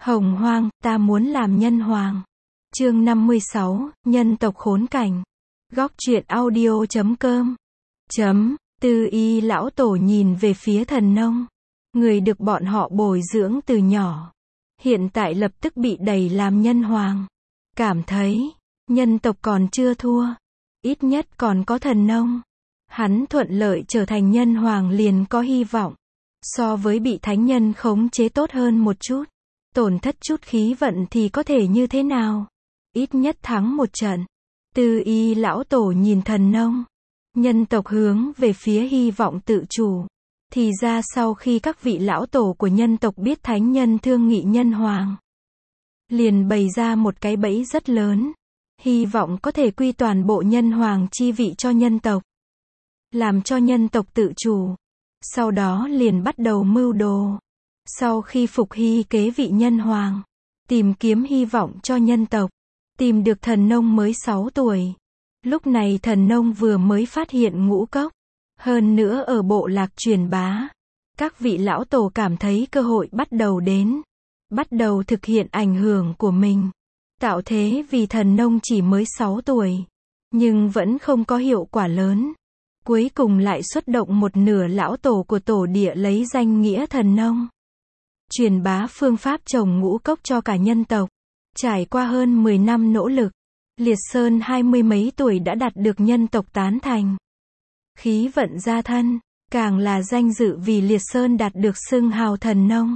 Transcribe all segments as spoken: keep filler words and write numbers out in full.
Hồng Hoang, ta muốn làm nhân hoàng. Chương năm mươi sáu, nhân tộc khốn cảnh. Góc truyện audio chấm com. Chấm, Tư Y lão tổ nhìn về phía Thần Nông. Người được bọn họ bồi dưỡng từ nhỏ. Hiện tại lập tức bị đẩy làm nhân hoàng. Cảm thấy, nhân tộc còn chưa thua. Ít nhất còn có Thần Nông. Hắn thuận lợi trở thành nhân hoàng liền có hy vọng. So với bị thánh nhân khống chế tốt hơn một chút. Tổn thất chút khí vận thì có thể như thế nào? Ít nhất thắng một trận. Tư Y lão tổ nhìn Thần Nông. Nhân tộc hướng về phía hy vọng tự chủ. Thì ra sau khi các vị lão tổ của nhân tộc biết thánh nhân thương nghị nhân hoàng. Liền bày ra một cái bẫy rất lớn. Hy vọng có thể quy toàn bộ nhân hoàng chi vị cho nhân tộc. Làm cho nhân tộc tự chủ. Sau đó liền bắt đầu mưu đồ. Sau khi Phục Hy kế vị nhân hoàng. Tìm kiếm hy vọng cho nhân tộc. Tìm được Thần Nông mới sáu tuổi. Lúc này Thần Nông vừa mới phát hiện ngũ cốc. Hơn nữa ở bộ lạc truyền bá. Các vị lão tổ cảm thấy cơ hội bắt đầu đến. Bắt đầu thực hiện ảnh hưởng của mình. Tạo thế vì Thần Nông chỉ mới sáu tuổi. Nhưng vẫn không có hiệu quả lớn. Cuối cùng lại xuất động một nửa lão tổ của tổ địa lấy danh nghĩa Thần Nông. Truyền bá phương pháp trồng ngũ cốc cho cả nhân tộc. Trải qua hơn mười năm nỗ lực. Liệt Sơn hai mươi mấy tuổi đã đạt được nhân tộc tán thành. Khí vận gia thân, càng là danh dự vì Liệt Sơn đạt được xưng hào Thần Nông.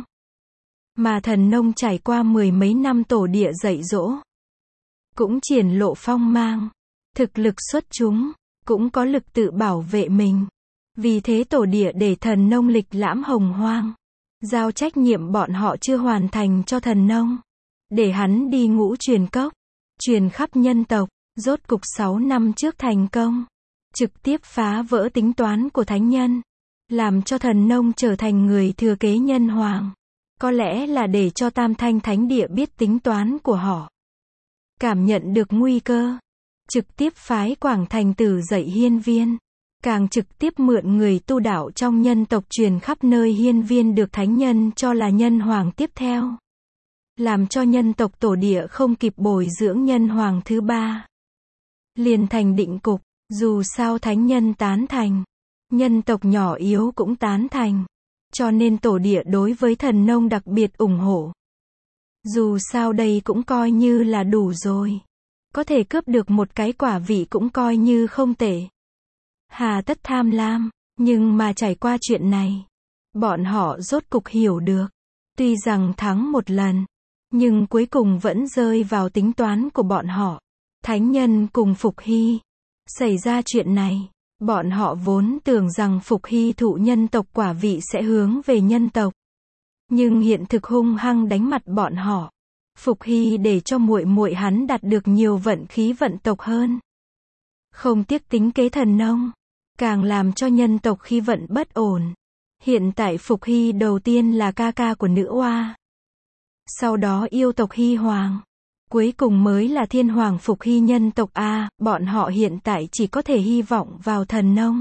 Mà Thần Nông trải qua mười mấy năm tổ địa dạy dỗ. Cũng triển lộ phong mang. Thực lực xuất chúng, cũng có lực tự bảo vệ mình. Vì thế tổ địa để Thần Nông lịch lãm hồng hoang. Giao trách nhiệm bọn họ chưa hoàn thành cho Thần Nông. Để hắn đi ngũ truyền cốc. Truyền khắp nhân tộc, rốt cục sáu năm trước thành công. Trực tiếp phá vỡ tính toán của thánh nhân. Làm cho Thần Nông trở thành người thừa kế nhân hoàng. Có lẽ là để cho Tam Thanh Thánh Địa biết tính toán của họ. Cảm nhận được nguy cơ. Trực tiếp phái Quảng Thành Tử dạy hiên viên. Càng trực tiếp mượn người tu đạo trong nhân tộc truyền khắp nơi hiên viên được thánh nhân cho là nhân hoàng tiếp theo. Làm cho nhân tộc tổ địa không kịp bồi dưỡng nhân hoàng thứ ba. Liền thành định cục, dù sao thánh nhân tán thành. Nhân tộc nhỏ yếu cũng tán thành. Cho nên tổ địa đối với Thần Nông đặc biệt ủng hộ. Dù sao đây cũng coi như là đủ rồi. Có thể cướp được một cái quả vị cũng coi như không tệ. Hà tất tham lam, nhưng mà trải qua chuyện này. Bọn họ rốt cục hiểu được. Tuy rằng thắng một lần. Nhưng cuối cùng vẫn rơi vào tính toán của bọn họ. Thánh nhân cùng Phục Hy. Xảy ra chuyện này. Bọn họ vốn tưởng rằng Phục Hy thụ nhân tộc quả vị sẽ hướng về nhân tộc. Nhưng hiện thực hung hăng đánh mặt bọn họ. Phục Hy để cho muội muội hắn đạt được nhiều vận khí vận tộc hơn. Không tiếc tính kế Thần Nông. Càng làm cho nhân tộc khí vận bất ổn. Hiện tại Phục Hy đầu tiên là ca ca của nữ oa. Sau đó yêu tộc Hy Hoàng. Cuối cùng mới là thiên hoàng Phục Hy nhân tộc A. Bọn họ hiện tại chỉ có thể hy vọng vào Thần Nông.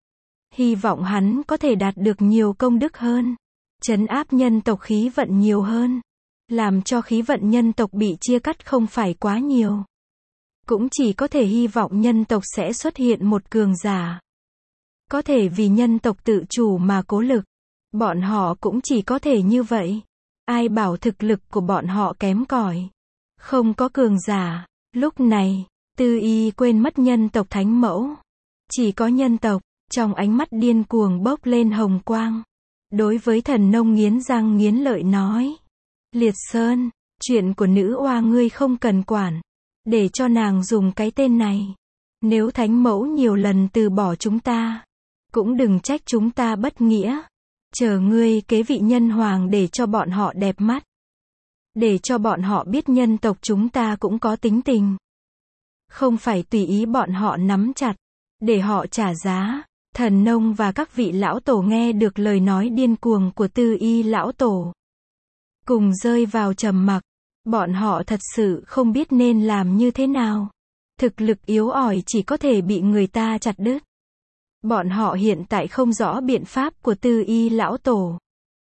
Hy vọng hắn có thể đạt được nhiều công đức hơn. Trấn áp nhân tộc khí vận nhiều hơn. Làm cho khí vận nhân tộc bị chia cắt không phải quá nhiều. Cũng chỉ có thể hy vọng nhân tộc sẽ xuất hiện một cường giả. Có thể vì nhân tộc tự chủ mà cố lực. Bọn họ cũng chỉ có thể như vậy. Ai bảo thực lực của bọn họ kém cỏi. Không có cường giả. Lúc này, Tư Y quên mất nhân tộc thánh mẫu. Chỉ có nhân tộc, trong ánh mắt điên cuồng bốc lên hồng quang. Đối với Thần Nông nghiến răng nghiến lợi nói. Liệt Sơn, chuyện của nữ oa ngươi không cần quản. Để cho nàng dùng cái tên này. Nếu thánh mẫu nhiều lần từ bỏ chúng ta. Cũng đừng trách chúng ta bất nghĩa. Chờ ngươi kế vị nhân hoàng để cho bọn họ đẹp mắt. Để cho bọn họ biết nhân tộc chúng ta cũng có tính tình. Không phải tùy ý bọn họ nắm chặt. Để họ trả giá. Thần Nông và các vị lão tổ nghe được lời nói điên cuồng của Tư Y lão tổ. Cùng rơi vào trầm mặc. Bọn họ thật sự không biết nên làm như thế nào. Thực lực yếu ỏi chỉ có thể bị người ta chặt đứt. Bọn họ hiện tại không rõ biện pháp của Tư Y lão tổ.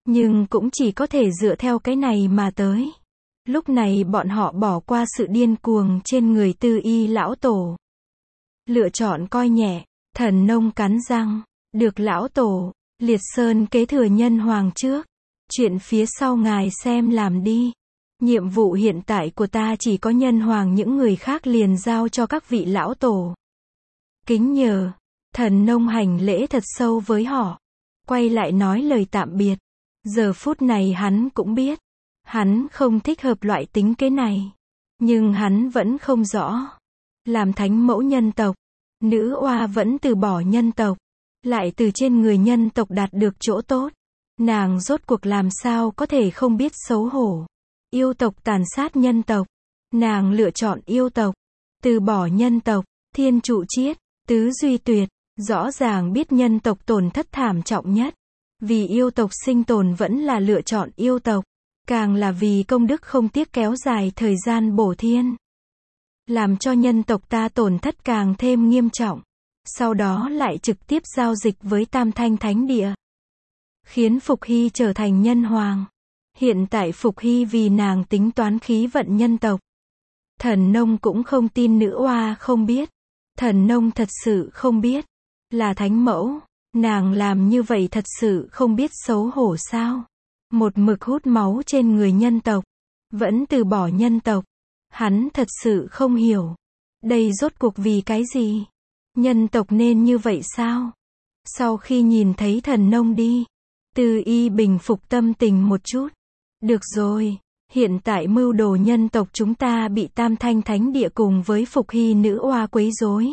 Nhưng cũng chỉ có thể dựa theo cái này mà tới. Lúc này bọn họ bỏ qua sự điên cuồng trên người Tư Y lão tổ. Lựa chọn coi nhẹ, Thần Nông cắn răng, được lão tổ, Liệt Sơn kế thừa nhân hoàng trước. Chuyện phía sau ngài xem làm đi. Nhiệm vụ hiện tại của ta chỉ có nhân hoàng, những người khác liền giao cho các vị lão tổ. Kính nhờ. Thần Nông hành lễ thật sâu với họ. Quay lại nói lời tạm biệt. Giờ phút này hắn cũng biết. Hắn không thích hợp loại tính kế này. Nhưng hắn vẫn không rõ. Làm thánh mẫu nhân tộc. Nữ oa vẫn từ bỏ nhân tộc. Lại từ trên người nhân tộc đạt được chỗ tốt. Nàng rốt cuộc làm sao có thể không biết xấu hổ. Yêu tộc tàn sát nhân tộc. Nàng lựa chọn yêu tộc. Từ bỏ nhân tộc. Thiên trụ chiết. Tứ duy tuyệt. Rõ ràng biết nhân tộc tổn thất thảm trọng nhất. Vì yêu tộc sinh tồn vẫn là lựa chọn yêu tộc. Càng là vì công đức không tiếc kéo dài thời gian bổ thiên. Làm cho nhân tộc ta tổn thất càng thêm nghiêm trọng. Sau đó lại trực tiếp giao dịch với Tam Thanh Thánh Địa. Khiến Phục Hy trở thành nhân hoàng. Hiện tại Phục Hy vì nàng tính toán khí vận nhân tộc. Thần Nông cũng không tin nữ oa không biết. Thần Nông thật sự không biết. Là thánh mẫu. Nàng làm như vậy thật sự không biết xấu hổ sao. Một mực hút máu trên người nhân tộc. Vẫn từ bỏ nhân tộc. Hắn thật sự không hiểu. Đây rốt cuộc vì cái gì? Nhân tộc nên như vậy sao? Sau khi nhìn thấy Thần Nông đi. Tư Y bình phục tâm tình một chút. Được rồi. Hiện tại mưu đồ nhân tộc chúng ta bị Tam Thanh Thánh Địa cùng với Phục Hy nữ oa quấy rối.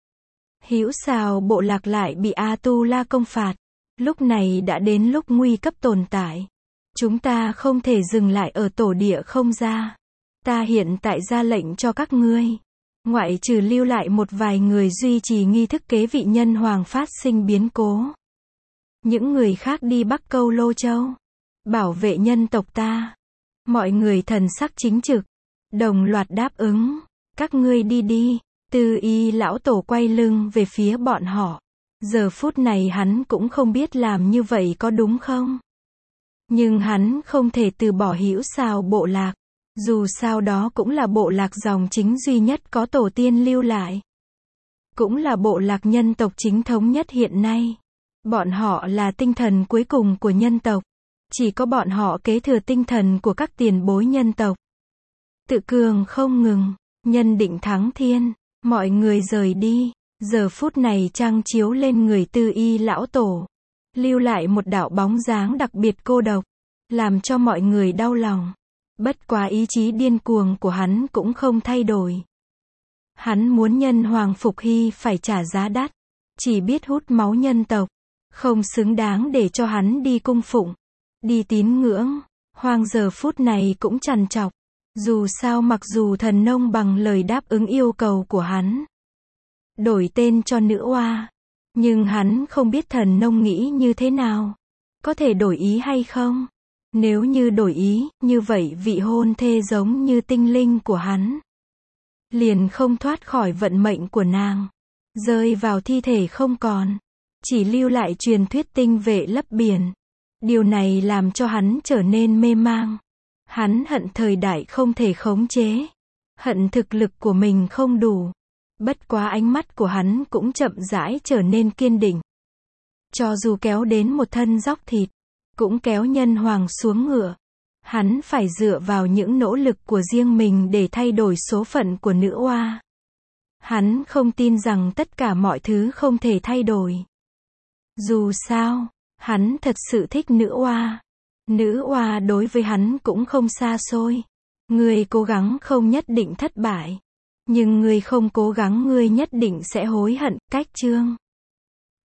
Hữu Xào bộ lạc lại bị A Tu La công phạt. Lúc này đã đến lúc nguy cấp tồn tại. Chúng ta không thể dừng lại ở tổ địa không ra. Ta hiện tại ra lệnh cho các ngươi. Ngoại trừ lưu lại một vài người duy trì nghi thức kế vị nhân hoàng phát sinh biến cố. Những người khác đi Bắc Câu Lô Châu. Bảo vệ nhân tộc ta. Mọi người thần sắc chính trực. Đồng loạt đáp ứng. Các ngươi đi đi. Tư Y lão tổ quay lưng về phía bọn họ. Giờ phút này hắn cũng không biết làm như vậy có đúng không. Nhưng hắn không thể từ bỏ Hữu Xào bộ lạc. Dù sao đó cũng là bộ lạc dòng chính duy nhất có tổ tiên lưu lại. Cũng là bộ lạc nhân tộc chính thống nhất hiện nay. Bọn họ là tinh thần cuối cùng của nhân tộc. Chỉ có bọn họ kế thừa tinh thần của các tiền bối nhân tộc. Tự cường không ngừng. Nhân định thắng thiên. Mọi người rời đi. Giờ phút này trăng chiếu lên người Tư Y lão tổ. Lưu lại một đạo bóng dáng đặc biệt cô độc. Làm cho mọi người đau lòng. Bất quá ý chí điên cuồng của hắn cũng không thay đổi. Hắn muốn nhân hoàng Phục Hy phải trả giá đắt. Chỉ biết hút máu nhân tộc. Không xứng đáng để cho hắn đi cung phụng. Đi tín ngưỡng. Hoàng giờ phút này cũng trằn trọc. Dù sao mặc dù Thần Nông bằng lời đáp ứng yêu cầu của hắn. Đổi tên cho nữ oa. Nhưng hắn không biết Thần Nông nghĩ như thế nào. Có thể đổi ý hay không? Nếu như đổi ý, như vậy vị hôn thê giống như tinh linh của hắn. Liền không thoát khỏi vận mệnh của nàng. Rơi vào thi thể không còn. Chỉ lưu lại truyền thuyết tinh vệ lấp biển. Điều này làm cho hắn trở nên mê mang. Hắn hận thời đại không thể khống chế. Hận thực lực của mình không đủ. Bất quá ánh mắt của hắn cũng chậm rãi trở nên kiên định. Cho dù kéo đến một thân dóc thịt, cũng kéo nhân hoàng xuống ngựa. Hắn phải dựa vào những nỗ lực của riêng mình để thay đổi số phận của nữ oa. Hắn không tin rằng tất cả mọi thứ không thể thay đổi. Dù sao, hắn thật sự thích nữ oa. Nữ oa đối với hắn cũng không xa xôi. Ngươi cố gắng không nhất định thất bại. Nhưng ngươi không cố gắng ngươi nhất định sẽ hối hận. Cách chương